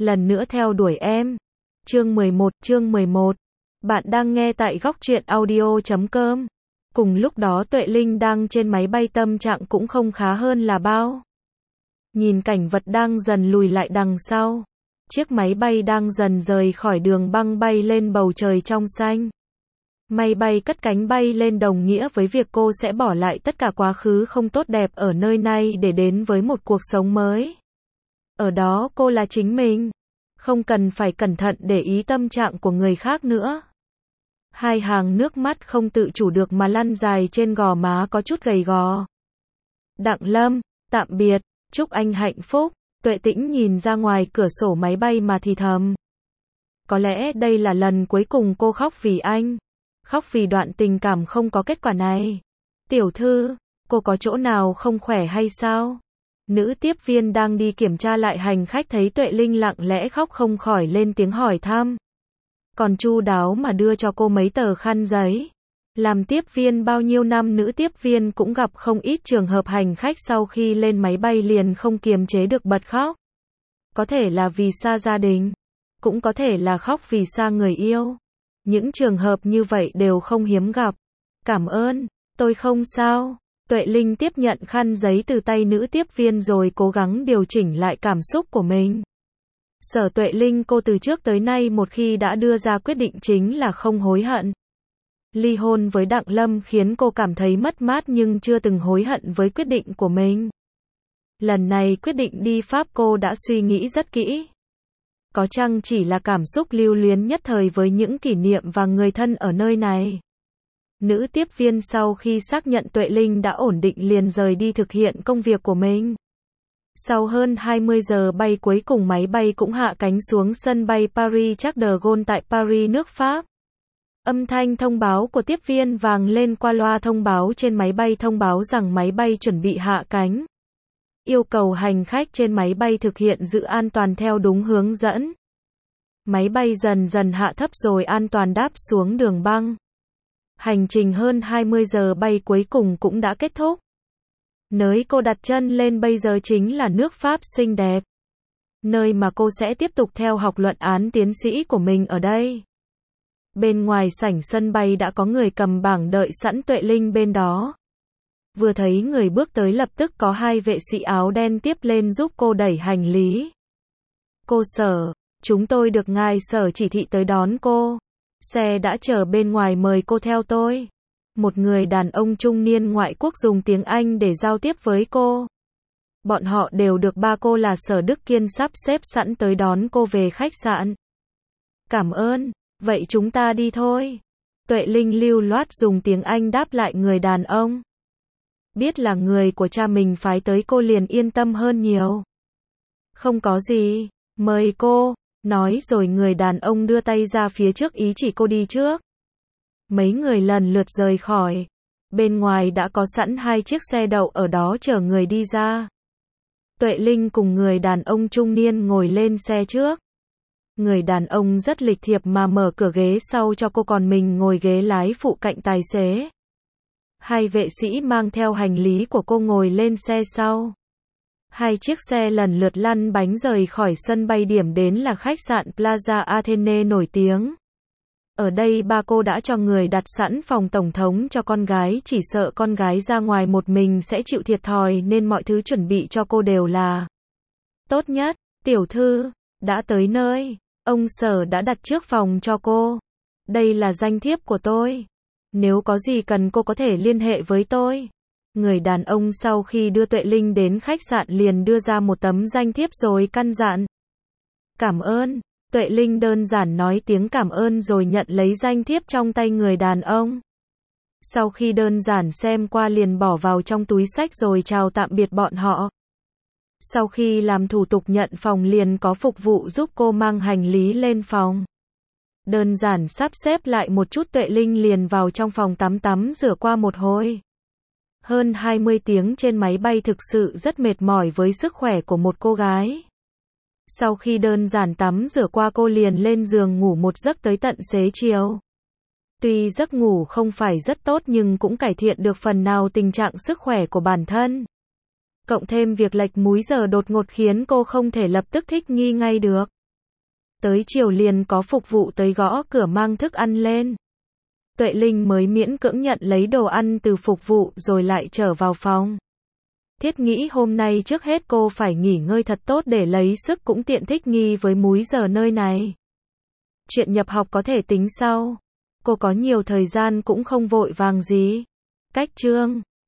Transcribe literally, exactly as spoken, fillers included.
lần nữa theo đuổi em. Chương mười một, chương mười một. Bạn đang nghe tại góc truyện audio chấm com. Cùng lúc đó Tuệ Linh đang trên máy bay, tâm trạng cũng không khá hơn là bao. Nhìn cảnh vật đang dần lùi lại đằng sau. Chiếc máy bay đang dần rời khỏi đường băng bay lên bầu trời trong xanh. Máy bay cất cánh bay lên đồng nghĩa với việc cô sẽ bỏ lại tất cả quá khứ không tốt đẹp ở nơi này để đến với một cuộc sống mới. Ở đó cô là chính mình. Không cần phải cẩn thận để ý tâm trạng của người khác nữa. Hai hàng nước mắt không tự chủ được mà lăn dài trên gò má có chút gầy gò. Đặng Lâm, tạm biệt, chúc anh hạnh phúc. Tuệ Tĩnh nhìn ra ngoài cửa sổ máy bay mà thì thầm. Có lẽ đây là lần cuối cùng cô khóc vì anh. Khóc vì đoạn tình cảm không có kết quả này. Tiểu thư, cô có chỗ nào không khỏe hay sao? Nữ tiếp viên đang đi kiểm tra lại hành khách thấy Tuệ Linh lặng lẽ khóc không khỏi lên tiếng hỏi thăm. Còn chu đáo mà đưa cho cô mấy tờ khăn giấy. Làm tiếp viên bao nhiêu năm, nữ tiếp viên cũng gặp không ít trường hợp hành khách sau khi lên máy bay liền không kiềm chế được bật khóc. Có thể là vì xa gia đình, cũng có thể là khóc vì xa người yêu. Những trường hợp như vậy đều không hiếm gặp. Cảm ơn, tôi không sao. Tuệ Linh tiếp nhận khăn giấy từ tay nữ tiếp viên rồi cố gắng điều chỉnh lại cảm xúc của mình. Sở Tuệ Linh, cô từ trước tới nay một khi đã đưa ra quyết định chính là không hối hận. Ly hôn với Đặng Lâm khiến cô cảm thấy mất mát nhưng chưa từng hối hận với quyết định của mình. Lần này quyết định đi Pháp cô đã suy nghĩ rất kỹ. Có chăng chỉ là cảm xúc lưu luyến nhất thời với những kỷ niệm và người thân ở nơi này. Nữ tiếp viên sau khi xác nhận Tuệ Linh đã ổn định liền rời đi thực hiện công việc của mình. Sau hơn hai mươi giờ bay cuối cùng máy bay cũng hạ cánh xuống sân bay Paris Charles de Gaulle tại Paris, nước Pháp. Âm thanh thông báo của tiếp viên vang lên qua loa thông báo trên máy bay thông báo rằng máy bay chuẩn bị hạ cánh. Yêu cầu hành khách trên máy bay thực hiện giữ an toàn theo đúng hướng dẫn. Máy bay dần dần hạ thấp rồi an toàn đáp xuống đường băng. Hành trình hơn hai mươi giờ bay cuối cùng cũng đã kết thúc. Nơi cô đặt chân lên bây giờ chính là nước Pháp xinh đẹp. Nơi mà cô sẽ tiếp tục theo học luận án tiến sĩ của mình ở đây. Bên ngoài sảnh sân bay đã có người cầm bảng đợi sẵn Tuệ Linh bên đó. Vừa thấy người bước tới lập tức có hai vệ sĩ áo đen tiếp lên giúp cô đẩy hành lý. Cô Sở, chúng tôi được ngài Sở chỉ thị tới đón cô. Xe đã chờ bên ngoài, mời cô theo tôi. Một người đàn ông trung niên ngoại quốc dùng tiếng Anh để giao tiếp với cô. Bọn họ đều được ba cô là Sở Đức Kiên sắp xếp sẵn tới đón cô về khách sạn. Cảm ơn, vậy chúng ta đi thôi. Tuệ Linh lưu loát dùng tiếng Anh đáp lại người đàn ông. Biết là người của cha mình phái tới cô liền yên tâm hơn nhiều. Không có gì, mời cô. Nói rồi người đàn ông đưa tay ra phía trước ý chỉ cô đi trước. Mấy người lần lượt rời khỏi. Bên ngoài đã có sẵn hai chiếc xe đậu ở đó chờ người đi ra. Tuệ Linh cùng người đàn ông trung niên ngồi lên xe trước. Người đàn ông rất lịch thiệp mà mở cửa ghế sau cho cô, còn mình ngồi ghế lái phụ cạnh tài xế. Hai vệ sĩ mang theo hành lý của cô ngồi lên xe sau. Hai chiếc xe lần lượt lăn bánh rời khỏi sân bay, điểm đến là khách sạn Plaza Athene nổi tiếng. Ở đây ba cô đã cho người đặt sẵn phòng tổng thống cho con gái, chỉ sợ con gái ra ngoài một mình sẽ chịu thiệt thòi nên mọi thứ chuẩn bị cho cô đều là tốt nhất. Tiểu thư, đã tới nơi, ông Sở đã đặt trước phòng cho cô. Đây là danh thiếp của tôi. Nếu có gì cần cô có thể liên hệ với tôi. Người đàn ông sau khi đưa Tuệ Linh đến khách sạn liền đưa ra một tấm danh thiếp rồi căn dặn. Cảm ơn. Tuệ Linh đơn giản nói tiếng cảm ơn rồi nhận lấy danh thiếp trong tay người đàn ông. Sau khi đơn giản xem qua liền bỏ vào trong túi xách rồi chào tạm biệt bọn họ. Sau khi làm thủ tục nhận phòng liền có phục vụ giúp cô mang hành lý lên phòng. Đơn giản sắp xếp lại một chút Tuệ Linh liền vào trong phòng tắm tắm rửa qua một hồi. Hơn hai mươi tiếng trên máy bay thực sự rất mệt mỏi với sức khỏe của một cô gái. Sau khi đơn giản tắm rửa qua cô liền lên giường ngủ một giấc tới tận xế chiều. Tuy giấc ngủ không phải rất tốt nhưng cũng cải thiện được phần nào tình trạng sức khỏe của bản thân. Cộng thêm việc lệch múi giờ đột ngột khiến cô không thể lập tức thích nghi ngay được. Tới chiều liền có phục vụ tới gõ cửa mang thức ăn lên. Tuệ Linh mới miễn cưỡng nhận lấy đồ ăn từ phục vụ rồi lại trở vào phòng. Thiết nghĩ hôm nay trước hết cô phải nghỉ ngơi thật tốt để lấy sức cũng tiện thích nghi với múi giờ nơi này. Chuyện nhập học có thể tính sau. Cô có nhiều thời gian cũng không vội vàng gì. Cách chương